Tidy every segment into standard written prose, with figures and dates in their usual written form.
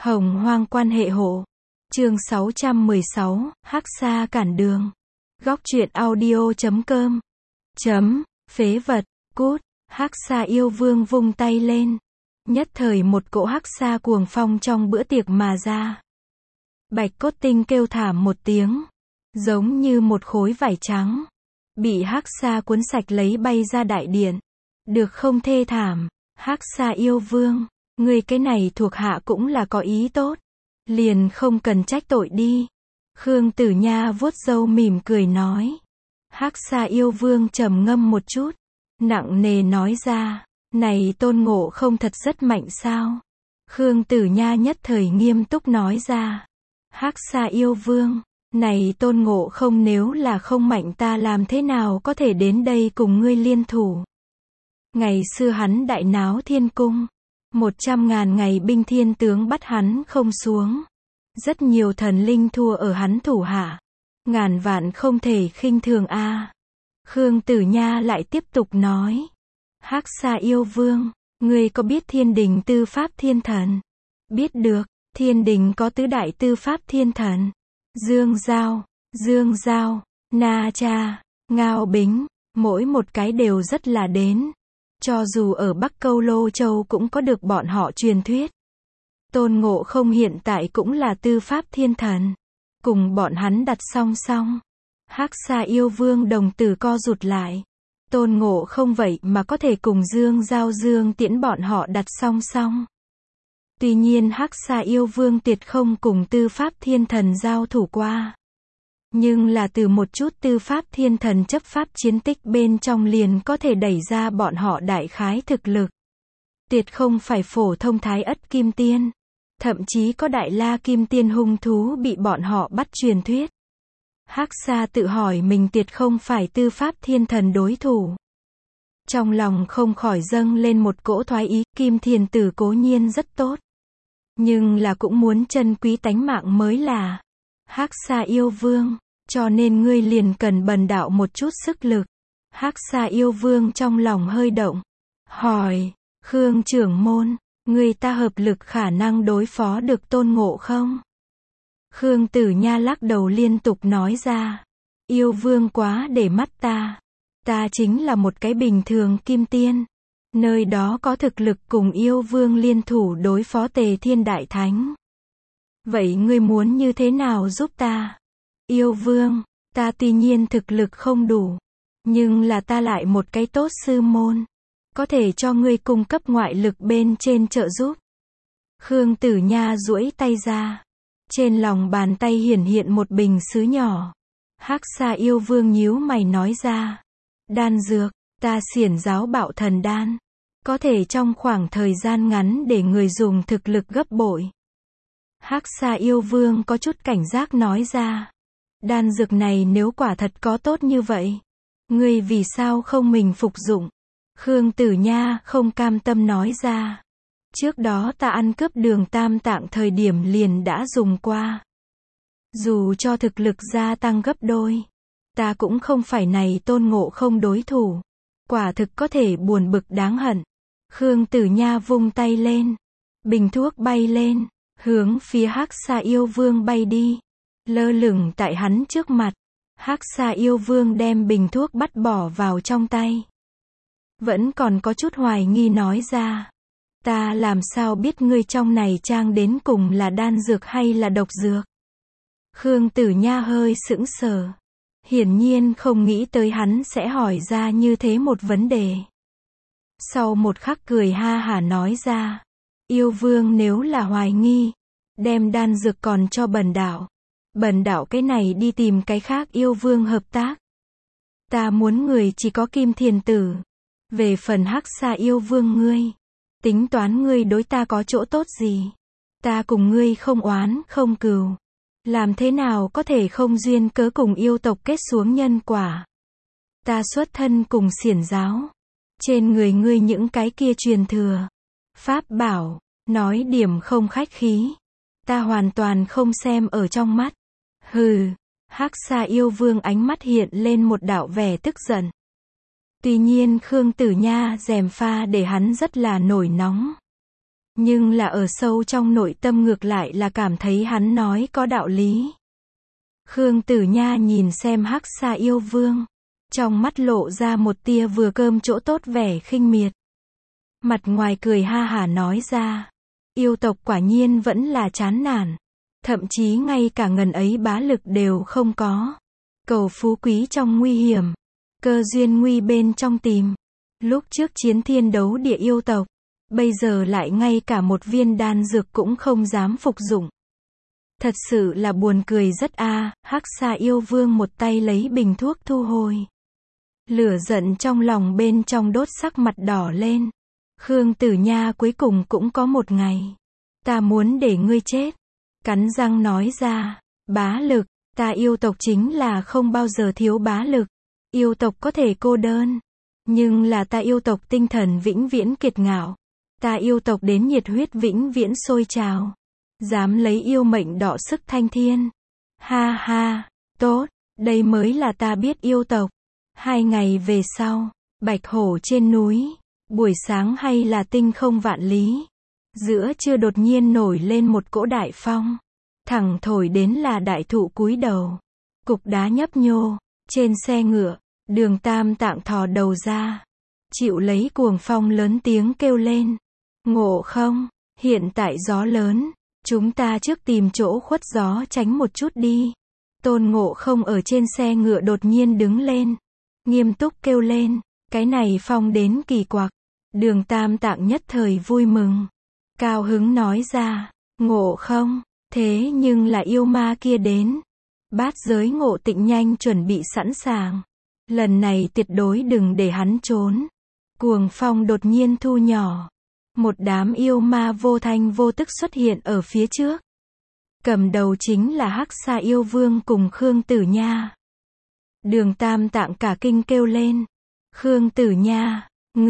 Hồng hoang quan hệ hộ. Chương 616, Hắc Sa cản đường. Góc truyện audio.com. Phế vật, cút. Hắc Sa yêu vương vung tay lên. Nhất thời một cỗ hắc sa cuồng phong trong bữa tiệc mà ra. Bạch Cốt Tinh kêu thảm một tiếng, giống như một khối vải trắng, bị hắc sa cuốn sạch lấy bay ra đại điện. Được không thê thảm, Hắc Sa yêu vương, người cái này thuộc hạ cũng là có ý tốt, liền không cần trách tội đi. Khương Tử Nha vuốt râu mỉm cười nói. Hắc Sa yêu vương trầm ngâm một chút, nặng nề nói ra, này Tôn Ngộ Không thật rất mạnh sao? Khương Tử Nha nhất thời nghiêm túc nói ra. Hắc Sa yêu vương, này Tôn Ngộ Không nếu là không mạnh ta làm thế nào có thể đến đây cùng ngươi liên thủ? Ngày xưa hắn đại náo thiên cung, 100.000 ngày binh thiên tướng bắt hắn không xuống. Rất nhiều thần linh thua ở hắn thủ hạ. Ngàn vạn không thể khinh thường a. Khương Tử Nha lại tiếp tục nói. Hắc Sa yêu vương, ngươi có biết thiên đình tư pháp thiên thần? Biết được, thiên đình có tứ đại tư pháp thiên thần. Dương Giao, Na Cha, Ngao Bính, mỗi một cái đều rất là đến. Cho dù ở Bắc Câu Lô Châu cũng có được bọn họ truyền thuyết. Tôn Ngộ Không hiện tại cũng là tư pháp thiên thần. Cùng bọn hắn đặt song song. Hắc Sa yêu vương đồng tử co rụt lại. Tôn Ngộ Không vậy mà có thể cùng Dương Giao Dương Tiễn bọn họ đặt song song. Tuy nhiên Hắc Sa yêu vương tuyệt không cùng tư pháp thiên thần giao thủ qua. Nhưng là từ một chút tư pháp thiên thần chấp pháp chiến tích bên trong liền có thể đẩy ra bọn họ đại khái thực lực. Tuyệt không phải phổ thông Thái Ất Kim Tiên. Thậm chí có Đại La Kim Tiên hung thú bị bọn họ bắt truyền thuyết. Hắc Sa tự hỏi mình tuyệt không phải tư pháp thiên thần đối thủ. Trong lòng không khỏi dâng lên một cỗ thoái ý, Kim Thiền Tử cố nhiên rất tốt. Nhưng là cũng muốn trân quý tánh mạng mới là. Hắc Sa yêu vương, cho nên ngươi liền cần bần đạo một chút sức lực. Hắc Sa yêu vương trong lòng hơi động. Hỏi, Khương trưởng môn, người ta hợp lực khả năng đối phó được Tôn Ngộ Không? Khương Tử Nha lắc đầu liên tục nói ra. Yêu vương quá để mắt ta. Ta chính là một cái bình thường kim tiên. Nơi đó có thực lực cùng yêu vương liên thủ đối phó Tề Thiên Đại Thánh. Vậy ngươi muốn như thế nào giúp ta? Yêu vương, ta tuy nhiên thực lực không đủ. Nhưng là ta lại một cái tốt sư môn. Có thể cho ngươi cung cấp ngoại lực bên trên trợ giúp. Khương Tử Nha duỗi tay ra. Trên lòng bàn tay hiển hiện một bình sứ nhỏ. Hắc Sa yêu vương nhíu mày nói ra. Đan dược, ta xiển giáo Bạo Thần đan. Có thể trong khoảng thời gian ngắn để người dùng thực lực gấp bội. Hắc Sa yêu vương có chút cảnh giác nói ra. Đan dược này nếu quả thật có tốt như vậy, ngươi vì sao không mình phục dụng? Khương Tử Nha không cam tâm nói ra. Trước đó ta ăn cướp Đường Tam Tạng thời điểm liền đã dùng qua. Dù cho thực lực gia tăng gấp đôi, ta cũng không phải này Tôn Ngộ Không đối thủ. Quả thực có thể buồn bực đáng hận. Khương Tử Nha vung tay lên. Bình thuốc bay lên, hướng phía Hắc Sa yêu vương bay đi. Lơ lửng tại hắn trước mặt. Hắc Sa yêu vương đem bình thuốc bắt bỏ vào trong tay. Vẫn còn có chút hoài nghi nói ra. Ta làm sao biết ngươi trong này trang đến cùng là đan dược hay là độc dược? Khương Tử Nha hơi sững sờ. Hiển nhiên không nghĩ tới hắn sẽ hỏi ra như thế một vấn đề. Sau một khắc cười ha hả nói ra. Yêu vương nếu là hoài nghi, đem đan dược còn cho bần đạo. Bần đạo cái này đi tìm cái khác yêu vương hợp tác. Ta muốn người chỉ có Kim Thiền Tử. Về phần Hắc Sa yêu vương ngươi, tính toán ngươi đối ta có chỗ tốt gì? Ta cùng ngươi không oán không cừu. Làm thế nào có thể không duyên cớ cùng yêu tộc kết xuống nhân quả? Ta xuất thân cùng xiển giáo. Trên người ngươi những cái kia truyền thừa, pháp bảo, nói điểm không khách khí. Ta hoàn toàn không xem ở trong mắt. Hừ, Hắc Sa yêu vương ánh mắt hiện lên một đạo vẻ tức giận. Tuy nhiên Khương Tử Nha gièm pha để hắn rất là nổi nóng. Nhưng là ở sâu trong nội tâm ngược lại là cảm thấy hắn nói có đạo lý. Khương Tử Nha nhìn xem Hắc Sa yêu vương. Trong mắt lộ ra một tia vừa cơm chỗ tốt vẻ khinh miệt. Mặt ngoài cười ha hả nói ra. Yêu tộc quả nhiên vẫn là chán nản. Thậm chí ngay cả ngần ấy bá lực đều không có. Cầu phú quý trong nguy hiểm. Cơ duyên nguy bên trong tìm. Lúc trước chiến thiên đấu địa yêu tộc. Bây giờ lại ngay cả một viên đan dược cũng không dám phục dụng. Thật sự là buồn cười rất a. Hắc Sa yêu vương một tay lấy bình thuốc thu hồi. Lửa giận trong lòng bên trong đốt sắc mặt đỏ lên. Khương Tử Nha cuối cùng cũng có một ngày. Ta muốn để ngươi chết. Cắn răng nói ra. Bá lực. Ta yêu tộc chính là không bao giờ thiếu bá lực. Yêu tộc có thể cô đơn. Nhưng là ta yêu tộc tinh thần vĩnh viễn kiệt ngạo. Ta yêu tộc đến nhiệt huyết vĩnh viễn sôi trào. Dám lấy yêu mệnh đọ sức thanh thiên. Ha ha. Tốt. Đây mới là ta biết yêu tộc. 2 ngày về sau. Bạch hổ trên núi. Buổi sáng hay là tinh không vạn lý. Giữa trưa đột nhiên nổi lên một cỗ đại phong. Thẳng thổi đến là đại thụ cúi đầu. Cục đá nhấp nhô. Trên xe ngựa. Đường Tam Tạng thò đầu ra. Chịu lấy cuồng phong lớn tiếng kêu lên. Ngộ không, hiện tại gió lớn. Chúng ta trước tìm chỗ khuất gió tránh một chút đi. Tôn Ngộ Không ở trên xe ngựa đột nhiên đứng lên. Nghiêm túc kêu lên. Cái này phong đến kỳ quặc. Đường Tam Tạng nhất thời vui mừng. Cao hứng nói ra. Ngộ Không, thế nhưng là yêu ma kia đến. Bát giới Ngộ Tịnh nhanh chuẩn bị sẵn sàng. Lần này tuyệt đối đừng để hắn trốn. Cuồng phong đột nhiên thu nhỏ. Một đám yêu ma vô thanh vô tức xuất hiện ở phía trước. Cầm đầu chính là Hắc Sa yêu vương cùng Khương Tử Nha. Đường Tam Tạng cả kinh kêu lên. Khương Tử Nha,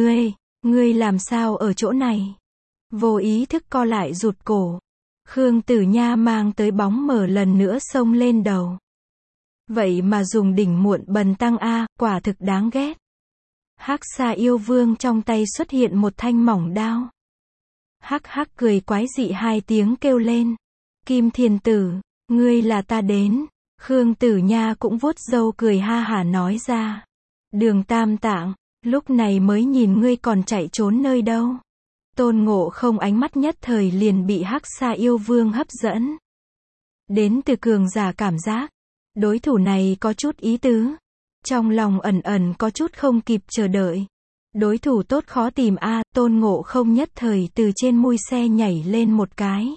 ngươi làm sao ở chỗ này? Vô ý thức co lại rụt cổ. Khương Tử Nha mang tới bóng mờ lần nữa xông lên đầu. Vậy mà dùng đỉnh muộn bần tăng a, quả thực đáng ghét. Hắc Sa yêu vương trong tay xuất hiện một thanh mỏng đao. Hắc hắc cười quái dị 2 tiếng kêu lên. Kim Thiền Tử, ngươi là ta đến. Khương Tử Nha cũng vuốt râu cười ha hả nói ra. Đường Tam Tạng, lúc này mới nhìn ngươi còn chạy trốn nơi đâu. Tôn Ngộ Không ánh mắt nhất thời liền bị Hắc Sa yêu vương hấp dẫn. Đến từ cường giả cảm giác. Đối thủ này có chút ý tứ. Trong lòng ẩn ẩn có chút không kịp chờ đợi. Đối thủ tốt khó tìm a. Tôn Ngộ Không nhất thời từ trên mui xe nhảy lên một cái.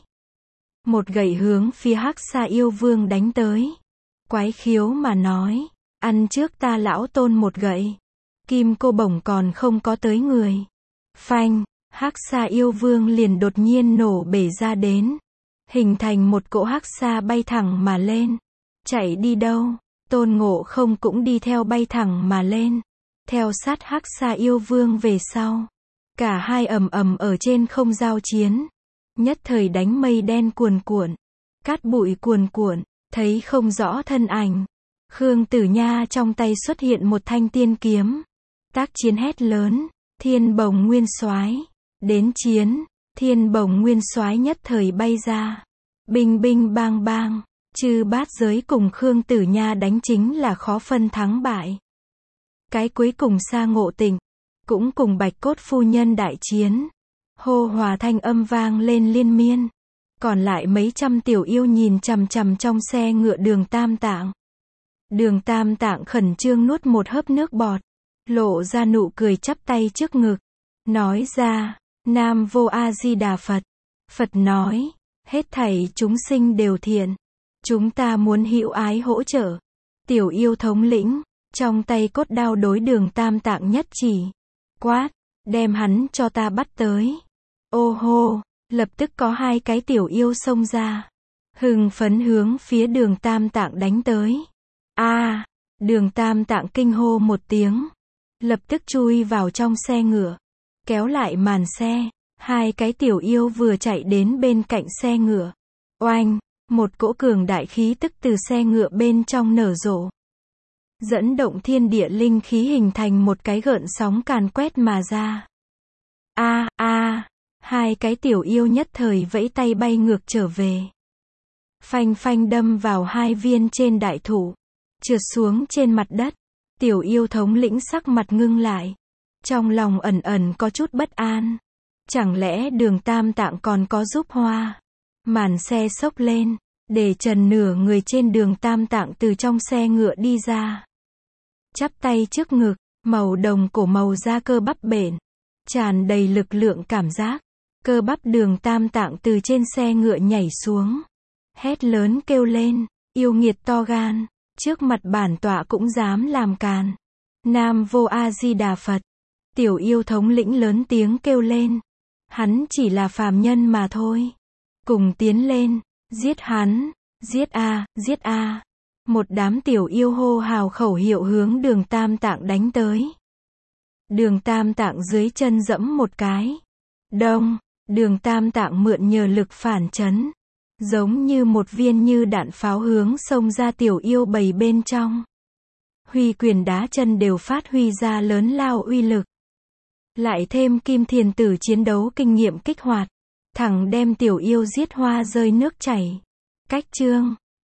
Một gậy hướng phía Hắc Sa yêu vương đánh tới. Quái khiếu mà nói. Ăn trước ta lão Tôn một gậy. Kim cô bổng còn không có tới người. Phanh. Hắc Sa yêu vương liền đột nhiên nổ bể ra đến. Hình thành một cỗ Hắc Sa bay thẳng mà lên. Chạy đi đâu? Tôn Ngộ Không cũng đi theo bay thẳng mà lên. Theo sát Hắc Sa yêu vương về sau. Cả hai ầm ầm ở trên không giao chiến. Nhất thời đánh mây đen cuồn cuộn. Cát bụi cuồn cuộn. Thấy không rõ thân ảnh. Khương Tử Nha trong tay xuất hiện một thanh tiên kiếm. Tác chiến hét lớn. Thiên bồng nguyên soái. Đến chiến. Thiên bồng nguyên soái nhất thời bay ra. Binh binh bang bang. Chư bát giới cùng Khương Tử Nha đánh chính là khó phân thắng bại. Cái cuối cùng Sa Ngộ Tịnh. Cũng cùng Bạch Cốt phu nhân đại chiến. Hô hòa thanh âm vang lên liên miên. Còn lại mấy trăm tiểu yêu nhìn chằm chằm trong xe ngựa Đường Tam Tạng. Đường Tam Tạng khẩn trương nuốt một hớp nước bọt. Lộ ra nụ cười chắp tay trước ngực. Nói ra. Nam Vô A Di Đà Phật. Phật nói. Hết thảy chúng sinh đều thiện. Chúng ta muốn hữu ái hỗ trợ. Tiểu yêu thống lĩnh. Trong tay cốt đao đối Đường Tam Tạng nhất chỉ. Quát. Đem hắn cho ta bắt tới. Ô hô. Lập tức có 2 cái tiểu yêu xông ra. Hưng phấn hướng phía Đường Tam Tạng đánh tới. A. Đường Tam Tạng kinh hô một tiếng. Lập tức chui vào trong xe ngựa. Kéo lại màn xe. 2 cái tiểu yêu vừa chạy đến bên cạnh xe ngựa. Oanh. Một cỗ cường đại khí tức từ xe ngựa bên trong nở rộ. Dẫn động thiên địa linh khí hình thành một cái gợn sóng càn quét mà ra. A. Hai cái tiểu yêu nhất thời vẫy tay bay ngược trở về. Phanh phanh đâm vào hai viên trên đại thụ. Trượt xuống trên mặt đất. Tiểu yêu thống lĩnh sắc mặt ngưng lại. Trong lòng ẩn ẩn có chút bất an. Chẳng lẽ Đường Tam Tạng còn có giúp hoa? Màn xe xốc lên. Để trần nửa người trên Đường Tam Tạng từ trong xe ngựa đi ra. Chắp tay trước ngực. Màu đồng cổ màu da cơ bắp bện. Tràn đầy lực lượng cảm giác. Cơ bắp Đường Tam Tạng từ trên xe ngựa nhảy xuống. Hét lớn kêu lên. Yêu nghiệt to gan. Trước mặt bản tọa cũng dám làm càn. Nam Vô A Di Đà Phật. Tiểu yêu thống lĩnh lớn tiếng kêu lên. Hắn chỉ là phàm nhân mà thôi. Cùng tiến lên. Giết hắn. Giết a, giết a. Một đám tiểu yêu hô hào khẩu hiệu hướng Đường Tam Tạng đánh tới. Đường Tam Tạng dưới chân dẫm một cái. Đông. Đường Tam Tạng mượn nhờ lực phản chấn. Giống như một viên như đạn pháo hướng xông ra tiểu yêu bầy bên trong. Huy quyền đá chân đều phát huy ra lớn lao uy lực. Lại thêm Kim Thiền Tử chiến đấu kinh nghiệm kích hoạt. Thẳng đem tiểu yêu giết hoa rơi nước chảy. Cách chương